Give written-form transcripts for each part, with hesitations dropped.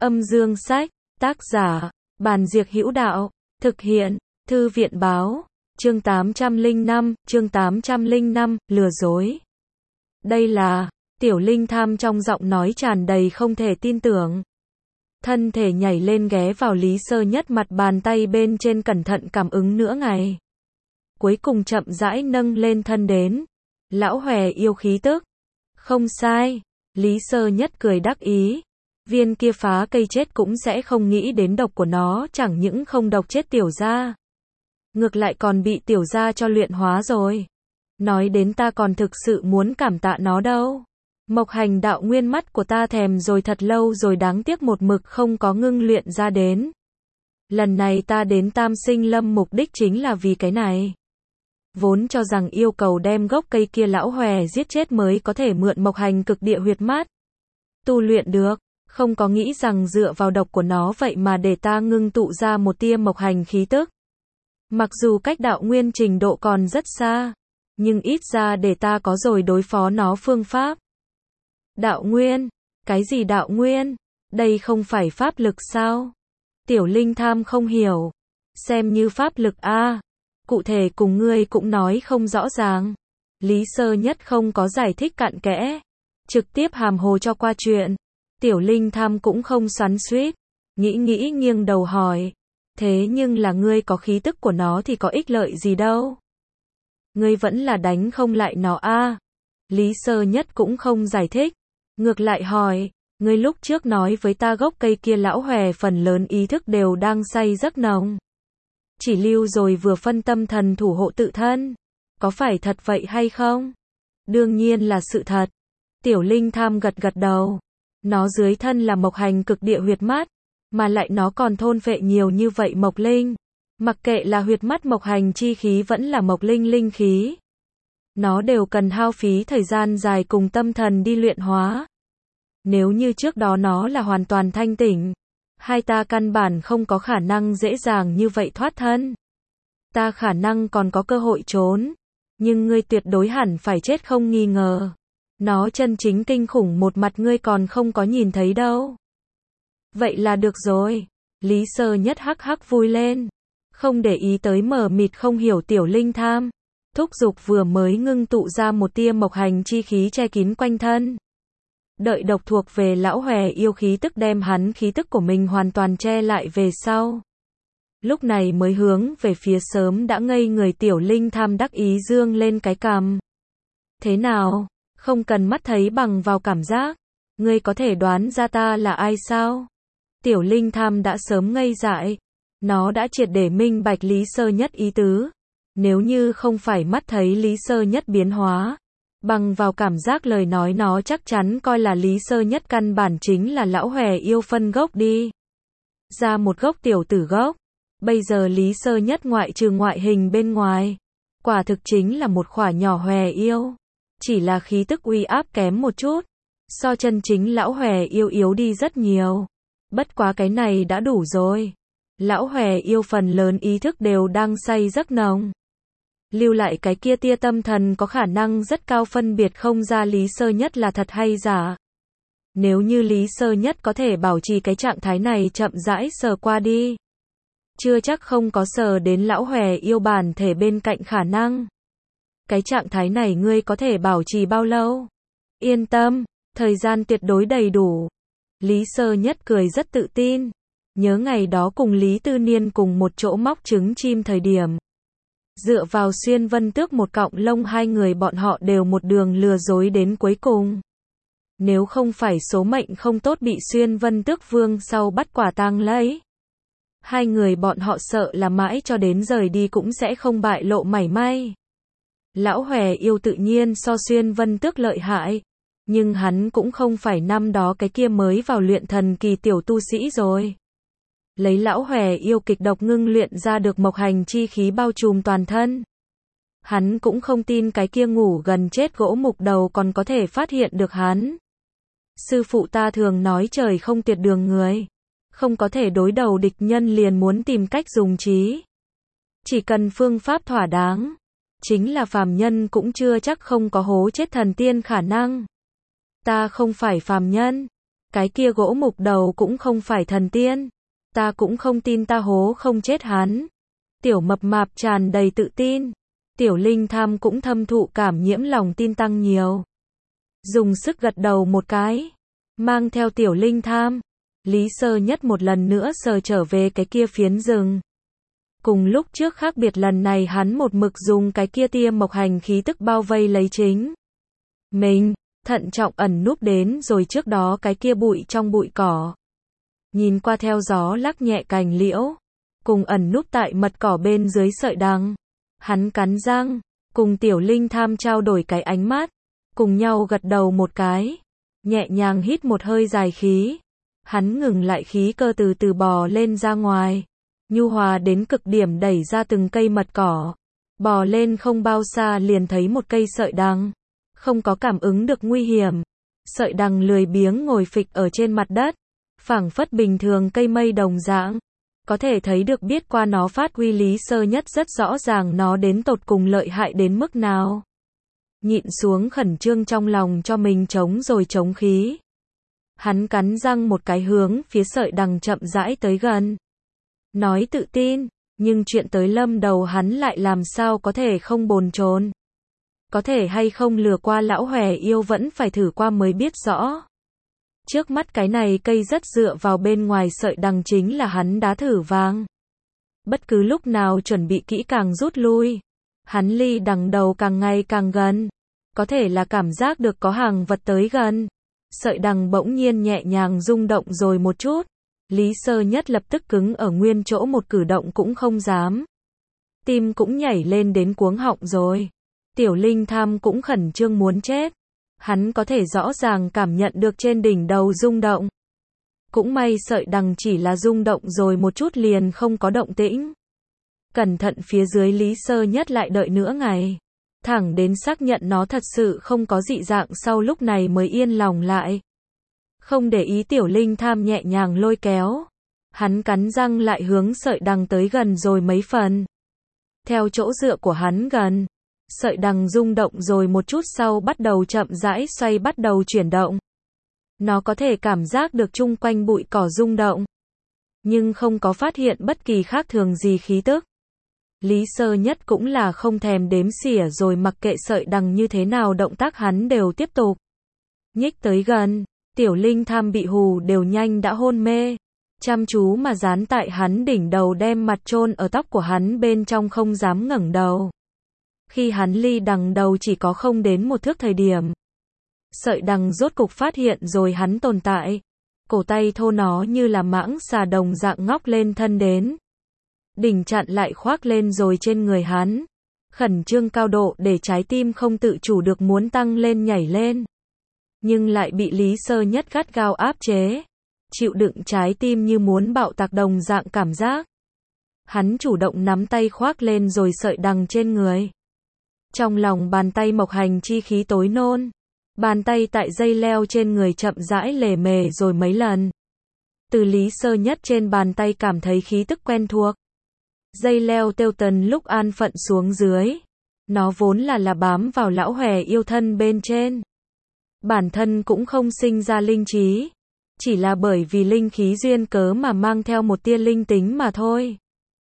Âm dương sách, tác giả, Bàn Diệc Hữu Đạo, thực hiện, Thư viện báo, chương 805, lừa dối. Đây là, Tiểu Linh Tham trong giọng nói tràn đầy không thể tin tưởng. Thân thể nhảy lên ghé vào Lý Sơ Nhất mặt bàn tay bên trên cẩn thận cảm ứng nửa ngày. Cuối cùng chậm rãi nâng lên thân đến. Lão hòe yêu khí tức. Không sai, Lý Sơ Nhất cười đắc ý. Viên kia phá cây chết cũng sẽ không nghĩ đến độc của nó, chẳng những không độc chết tiểu gia, ngược lại còn bị tiểu gia cho luyện hóa rồi. Nói đến ta còn thực sự muốn cảm tạ nó đâu. Mộc hành đạo nguyên mắt của ta thèm rồi thật lâu rồi, đáng tiếc một mực không có ngưng luyện ra đến. Lần này ta đến Tam Sinh Lâm mục đích chính là vì cái này. Vốn cho rằng yêu cầu đem gốc cây kia lão hòe giết chết mới có thể mượn mộc hành cực địa huyệt mát tu luyện được, không có nghĩ rằng dựa vào độc của nó vậy mà để ta ngưng tụ ra một tia mộc hành khí tức. Mặc dù cách đạo nguyên trình độ còn rất xa, nhưng ít ra để ta có rồi đối phó nó phương pháp. Đạo nguyên? Cái gì đạo nguyên? Đây không phải pháp lực sao? Tiểu Linh Tham không hiểu. Xem như pháp lực a. Cụ thể cùng ngươi cũng nói không rõ ràng. Lý Sơ Nhất không có giải thích cặn kẽ, trực tiếp hàm hồ cho qua chuyện. Tiểu Linh Tham cũng không xoắn xuýt, nghĩ nghiêng đầu hỏi. Thế nhưng là ngươi có khí tức của nó thì có ích lợi gì đâu? Ngươi vẫn là đánh không lại nó a. Lý Sơ Nhất cũng không giải thích, ngược lại hỏi, ngươi lúc trước nói với ta gốc cây kia lão hòe phần lớn ý thức đều đang say giấc nồng. Chỉ lưu rồi vừa phân tâm thần thủ hộ tự thân. Có phải thật vậy hay không? Đương nhiên là sự thật. Tiểu Linh Tham gật đầu. Nó dưới thân là mộc hành cực địa huyệt mát, mà lại nó còn thôn phệ nhiều như vậy mộc linh. Mặc kệ là huyệt mát mộc hành chi khí vẫn là mộc linh linh khí, nó đều cần hao phí thời gian dài cùng tâm thần đi luyện hóa. Nếu như trước đó nó là hoàn toàn thanh tỉnh, hai ta căn bản không có khả năng dễ dàng như vậy thoát thân. Ta khả năng còn có cơ hội trốn, nhưng ngươi tuyệt đối hẳn phải chết không nghi ngờ. Nó chân chính kinh khủng một mặt ngươi còn không có nhìn thấy đâu. Vậy là được rồi. Lý Sơ Nhất hắc hắc vui lên, không để ý tới mờ mịt không hiểu Tiểu Linh Tham. Thúc giục vừa mới ngưng tụ ra một tia mộc hành chi khí che kín quanh thân. Đợi độc thuộc về lão hòe yêu khí tức đem hắn khí tức của mình hoàn toàn che lại về sau. Lúc này mới hướng về phía sớm đã ngây người Tiểu Linh Tham đắc ý dương lên cái cằm. Thế nào? Không cần mắt thấy bằng vào cảm giác. Ngươi có thể đoán ra ta là ai sao? Tiểu Linh Tham đã sớm ngây dại. Nó đã triệt để minh bạch Lý Sơ Nhất ý tứ. Nếu như không phải mắt thấy Lý Sơ Nhất biến hóa, bằng vào cảm giác lời nói nó chắc chắn coi là Lý Sơ Nhất căn bản chính là lão hòe yêu phân gốc đi ra một gốc tiểu tử gốc. Bây giờ Lý Sơ Nhất ngoại trừ ngoại hình bên ngoài, quả thực chính là một khỏa nhỏ hòe yêu. Chỉ là khí tức uy áp kém một chút, so chân chính lão hòe yêu yếu đi rất nhiều. Bất quá cái này đã đủ rồi. Lão hòe yêu phần lớn ý thức đều đang say giấc nồng. Lưu lại cái kia tia tâm thần có khả năng rất cao phân biệt không ra Lý Sơ Nhất là thật hay giả. Nếu như Lý Sơ Nhất có thể bảo trì cái trạng thái này chậm rãi sờ qua đi, chưa chắc không có sờ đến lão hòe yêu bản thể bên cạnh khả năng. Cái trạng thái này ngươi có thể bảo trì bao lâu? Yên tâm, thời gian tuyệt đối đầy đủ. Lý Sơ Nhất cười rất tự tin. Nhớ ngày đó cùng Lý Tư Niên cùng một chỗ móc trứng chim thời điểm. Dựa vào Xuyên Vân Tước một cọng lông hai người bọn họ đều một đường lừa dối đến cuối cùng. Nếu không phải số mệnh không tốt bị Xuyên Vân Tước Vương sau bắt quả tang lấy, hai người bọn họ sợ là mãi cho đến rời đi cũng sẽ không bại lộ mảy may. Lão hòe yêu tự nhiên so Xuyên Vân Tước lợi hại, nhưng hắn cũng không phải năm đó cái kia mới vào luyện thần kỳ tiểu tu sĩ rồi. Lấy lão hòe yêu kịch độc ngưng luyện ra được mộc hành chi khí bao trùm toàn thân. Hắn cũng không tin cái kia ngủ gần chết gỗ mục đầu còn có thể phát hiện được hắn. Sư phụ ta thường nói trời không tuyệt đường người. Không có thể đối đầu địch nhân liền muốn tìm cách dùng trí. Chỉ cần phương pháp thỏa đáng. Chính là phàm nhân cũng chưa chắc không có hố chết thần tiên khả năng. Ta không phải phàm nhân. Cái kia gỗ mục đầu cũng không phải thần tiên. Ta cũng không tin ta hố không chết hắn. Tiểu mập mạp tràn đầy tự tin. Tiểu Linh Tham cũng thâm thụ cảm nhiễm lòng tin tăng nhiều. Dùng sức gật đầu một cái. Mang theo Tiểu Linh Tham. Lý Sơ Nhất một lần nữa sờ trở về cái kia phiến rừng. Cùng lúc trước khác biệt, lần này hắn một mực dùng cái kia tia mộc hành khí tức bao vây lấy chính mình, thận trọng ẩn núp đến rồi trước đó cái kia bụi trong bụi cỏ. Nhìn qua theo gió lắc nhẹ cành liễu, cùng ẩn núp tại mật cỏ bên dưới sợi đằng. Hắn cắn răng, cùng Tiểu Linh Tham trao đổi cái ánh mắt, cùng nhau gật đầu một cái, nhẹ nhàng hít một hơi dài khí. Hắn ngừng lại khí cơ từ từ bò lên ra ngoài, nhu hòa đến cực điểm đẩy ra từng cây mật cỏ. Bò lên không bao xa liền thấy một cây sợi đằng, không có cảm ứng được nguy hiểm. Sợi đằng lười biếng ngồi phịch ở trên mặt đất, phảng phất bình thường cây mây đồng dạng. Có thể thấy được biết qua nó phát huy Lý Sơ Nhất rất rõ ràng nó đến tột cùng lợi hại đến mức nào. Nhịn xuống khẩn trương trong lòng cho mình chống rồi chống khí. Hắn cắn răng một cái hướng phía sợi đằng chậm rãi tới gần. Nói tự tin, nhưng chuyện tới lâm đầu hắn lại làm sao có thể không bồn chồn. Có thể hay không lừa qua lão hòe yêu vẫn phải thử qua mới biết rõ. Trước mắt cái này cây rất dựa vào bên ngoài sợi đằng chính là hắn đá thử vàng. Bất cứ lúc nào chuẩn bị kỹ càng rút lui. Hắn ly đằng đầu càng ngày càng gần. Có thể là cảm giác được có hàng vật tới gần. Sợi đằng bỗng nhiên nhẹ nhàng rung động rồi một chút. Lý Sơ Nhất lập tức cứng ở nguyên chỗ, một cử động cũng không dám. Tim cũng nhảy lên đến cuống họng rồi. Tiểu Linh Tham cũng khẩn trương muốn chết. Hắn có thể rõ ràng cảm nhận được trên đỉnh đầu rung động. Cũng may sợi đằng chỉ là rung động rồi một chút liền không có động tĩnh. Cẩn thận phía dưới Lý Sơ Nhất lại đợi nửa ngày. Thẳng đến xác nhận nó thật sự không có dị dạng sau lúc này mới yên lòng lại. Không để ý Tiểu Linh Tham nhẹ nhàng lôi kéo. Hắn cắn răng lại hướng sợi đằng tới gần rồi mấy phần. Theo chỗ dựa của hắn gần. Sợi đằng rung động rồi một chút sau bắt đầu chậm rãi xoay, bắt đầu chuyển động. Nó có thể cảm giác được chung quanh bụi cỏ rung động. Nhưng không có phát hiện bất kỳ khác thường gì khí tức. Lý Sơ Nhất cũng là không thèm đếm xỉa rồi mặc kệ sợi đằng như thế nào động tác hắn đều tiếp tục. Nhích tới gần, Tiểu Linh Tham bị hù đều nhanh đã hôn mê. Chăm chú mà dán tại hắn đỉnh đầu đem mặt chôn ở tóc của hắn bên trong không dám ngẩng đầu. Khi hắn ly đằng đầu chỉ có không đến một thước thời điểm. Sợi đằng rốt cục phát hiện rồi hắn tồn tại. Cổ tay thô nó như là mãng xà đồng dạng ngóc lên thân đến. Đỉnh chặn lại khoác lên rồi trên người hắn. Khẩn trương cao độ để trái tim không tự chủ được muốn tăng lên nhảy lên. Nhưng lại bị Lý Sơ Nhất gắt gao áp chế. Chịu đựng trái tim như muốn bạo tạc đồng dạng cảm giác. Hắn chủ động nắm tay khoác lên rồi sợi đằng trên người. Trong lòng bàn tay mộc hành chi khí tối nôn. Bàn tay tại dây leo trên người chậm rãi lề mề rồi mấy lần. Từ Lý Sơ Nhất trên bàn tay cảm thấy khí tức quen thuộc. Dây leo têu tần lúc an phận xuống dưới. Nó vốn là bám vào lão hòe yêu thân bên trên. Bản thân cũng không sinh ra linh trí. Chỉ là bởi vì linh khí duyên cớ mà mang theo một tia linh tính mà thôi.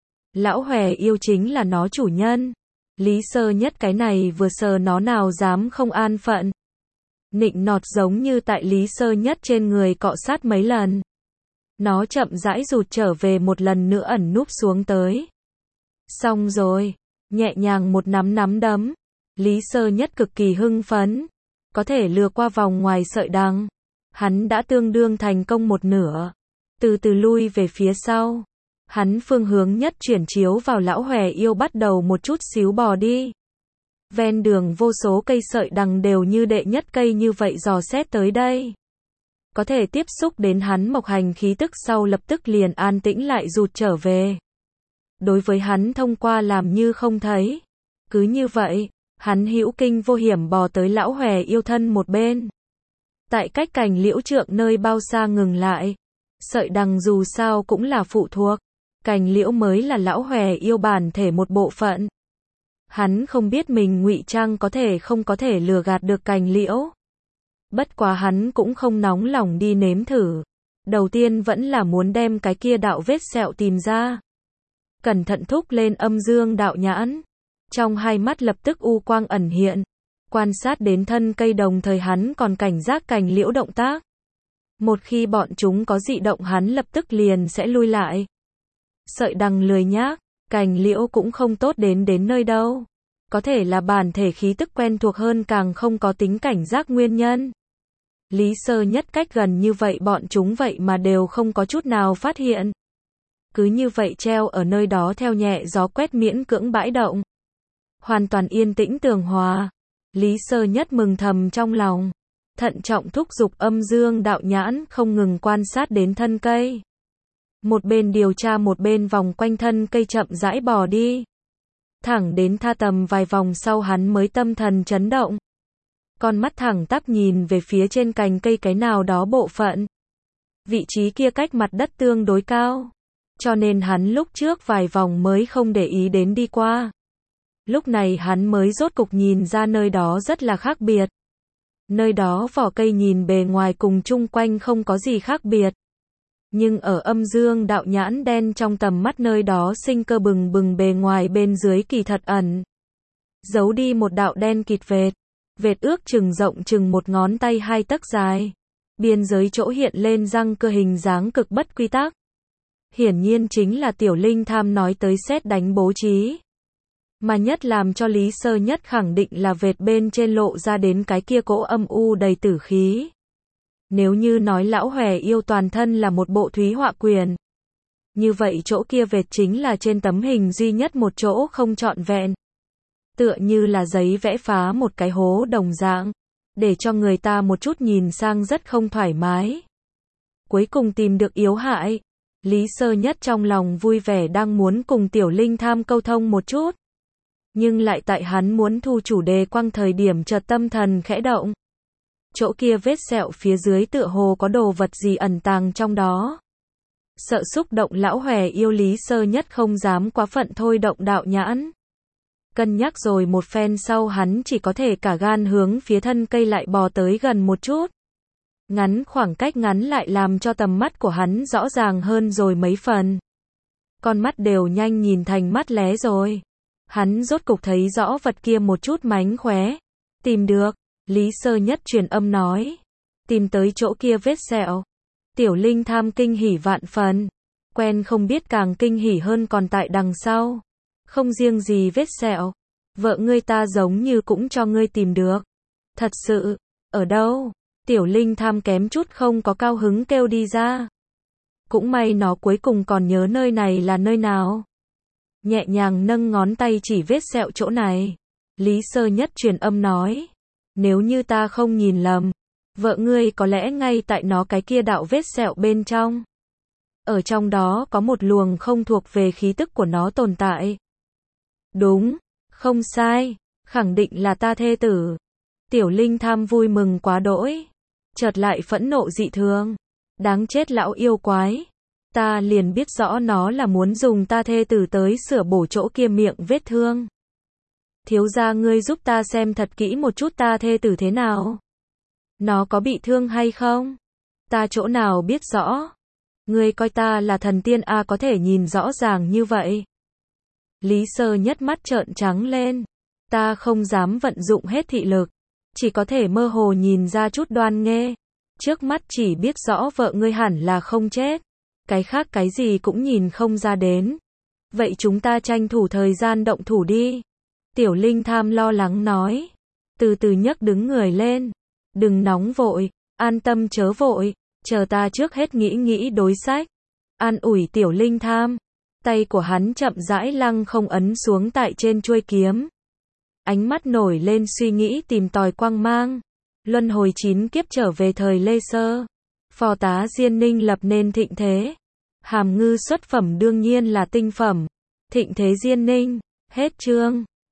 Lão hòe yêu chính là nó chủ nhân. Lý Sơ Nhất cái này vừa sờ nó nào dám không an phận. Nịnh nọt giống như tại Lý Sơ Nhất trên người cọ sát mấy lần. Nó chậm rãi rụt trở về một lần nữa ẩn núp xuống tới. Xong rồi, nhẹ nhàng một nắm đấm. Lý Sơ Nhất cực kỳ hưng phấn. Có thể lừa qua vòng ngoài sợi đằng. Hắn đã tương đương thành công một nửa. Từ từ lui về phía sau. Hắn phương hướng nhất chuyển chiếu vào lão hòe yêu bắt đầu một chút xíu bò đi. Ven đường vô số cây sợi đằng đều như đệ nhất cây như vậy dò xét tới đây. Có thể tiếp xúc đến hắn mộc hành khí tức sau lập tức liền an tĩnh lại rụt trở về. Đối với hắn thông qua làm như không thấy. Cứ như vậy, hắn hữu kinh vô hiểm bò tới lão hòe yêu thân một bên. Tại cách cành liễu trượng nơi bao xa ngừng lại. Sợi đằng dù sao cũng là phụ thuộc. Cành liễu mới là lão hòe yêu bản thể một bộ phận. Hắn không biết mình ngụy trang có thể không có thể lừa gạt được cành liễu. Bất quá hắn cũng không nóng lòng đi nếm thử. Đầu tiên vẫn là muốn đem cái kia đạo vết sẹo tìm ra. Cẩn thận thúc lên âm dương đạo nhãn. Trong hai mắt lập tức u quang ẩn hiện. Quan sát đến thân cây đồng thời hắn còn cảnh giác cành liễu động tác. Một khi bọn chúng có dị động hắn lập tức liền sẽ lui lại. Sợi đằng lười nhác, cành liễu cũng không tốt đến nơi đâu. Có thể là bản thể khí tức quen thuộc hơn càng không có tính cảnh giác nguyên nhân. Lý Sơ Nhất cách gần như vậy bọn chúng vậy mà đều không có chút nào phát hiện. Cứ như vậy treo ở nơi đó theo nhẹ gió quét miễn cưỡng bãi động. Hoàn toàn yên tĩnh tường hòa. Lý Sơ Nhất mừng thầm trong lòng. Thận trọng thúc giục âm dương đạo nhãn không ngừng quan sát đến thân cây. Một bên điều tra một bên vòng quanh thân cây chậm rãi bò đi. Thẳng đến tha tầm vài vòng sau hắn mới tâm thần chấn động. Con mắt thẳng tắp nhìn về phía trên cành cây cái nào đó bộ phận. Vị trí kia cách mặt đất tương đối cao. Cho nên hắn lúc trước vài vòng mới không để ý đến đi qua. Lúc này hắn mới rốt cục nhìn ra nơi đó rất là khác biệt. Nơi đó vỏ cây nhìn bề ngoài cùng chung quanh không có gì khác biệt. Nhưng ở âm dương đạo nhãn đen trong tầm mắt nơi đó sinh cơ bừng bừng bề ngoài bên dưới kỳ thật ẩn. Giấu đi một đạo đen kịt vệt. Vệt ước chừng rộng chừng một ngón tay 2 tấc dài. Biên giới chỗ hiện lên răng cưa hình dáng cực bất quy tắc. Hiển nhiên chính là Tiểu Linh Tham nói tới sét đánh bố trí. Mà nhất làm cho Lý Sơ Nhất khẳng định là vệt bên trên lộ ra đến cái kia cỗ âm u đầy tử khí. Nếu như nói lão hòe yêu toàn thân là một bộ thúy họa quyền. Như vậy chỗ kia vệt chính là trên tấm hình duy nhất một chỗ không trọn vẹn. Tựa như là giấy vẽ phá một cái hố đồng dạng. Để cho người ta một chút nhìn sang rất không thoải mái. Cuối cùng tìm được yếu hại. Lý Sơ Nhất trong lòng vui vẻ đang muốn cùng Tiểu Linh Tham câu thông một chút. Nhưng lại tại hắn muốn thu chủ đề quăng thời điểm chợt tâm thần khẽ động. Chỗ kia vết sẹo phía dưới tựa hồ có đồ vật gì ẩn tàng trong đó. Sợ xúc động lão hòe yêu Lý Sơ Nhất không dám quá phận thôi động đạo nhãn. Cân nhắc rồi một phen sau hắn chỉ có thể cả gan hướng phía thân cây lại bò tới gần một chút. Ngắn khoảng cách ngắn lại làm cho tầm mắt của hắn rõ ràng hơn rồi mấy phần. Con mắt đều nhanh nhìn thành mắt lé rồi. Hắn rốt cục thấy rõ vật kia một chút mánh khóe. Tìm được. Lý Sơ Nhất truyền âm nói. Tìm tới chỗ kia vết sẹo. Tiểu Linh Tham kinh hỉ vạn phần. Quen không biết càng kinh hỉ hơn còn tại đằng sau. Không riêng gì vết sẹo. Vợ ngươi ta giống như cũng cho ngươi tìm được. Thật sự. Ở đâu? Tiểu Linh Tham kém chút không có cao hứng kêu đi ra. Cũng may nó cuối cùng còn nhớ nơi này là nơi nào. Nhẹ nhàng nâng ngón tay chỉ vết sẹo chỗ này. Lý Sơ Nhất truyền âm nói. Nếu như ta không nhìn lầm. Vợ ngươi có lẽ ngay tại nó cái kia đạo vết sẹo bên trong. Ở trong đó có một luồng không thuộc về khí tức của nó tồn tại. Đúng. Không sai. Khẳng định là ta thê tử. Tiểu Linh Tham vui mừng quá đỗi. Chợt lại phẫn nộ dị thường. Đáng chết lão yêu quái. Ta liền biết rõ nó là muốn dùng ta thê tử tới sửa bổ chỗ kia miệng vết thương. Thiếu gia ngươi giúp ta xem thật kỹ một chút ta thê tử thế nào. Nó có bị thương hay không? Ta chỗ nào biết rõ. Ngươi coi ta là thần tiên a có thể nhìn rõ ràng như vậy. Lý Sơ Nhất mắt trợn trắng lên. Ta không dám vận dụng hết thị lực. Chỉ có thể mơ hồ nhìn ra chút đoan nghe. Trước mắt chỉ biết rõ vợ ngươi hẳn là không chết. Cái khác cái gì cũng nhìn không ra đến. Vậy chúng ta tranh thủ thời gian động thủ đi. Tiểu Linh Tham lo lắng nói. Từ từ nhấc đứng người lên. Đừng nóng vội. An tâm chớ vội. Chờ ta trước hết nghĩ đối sách. An ủi Tiểu Linh Tham. Tay của hắn chậm rãi lăng không ấn xuống tại trên chuôi kiếm. Ánh mắt nổi lên suy nghĩ tìm tòi quang mang. Luân hồi 9 kiếp trở về thời Lê Sơ. Phò tá Diên Ninh lập nên thịnh thế. Hàm ngư xuất phẩm đương nhiên là tinh phẩm. Thịnh thế Diên Ninh. Hết chương.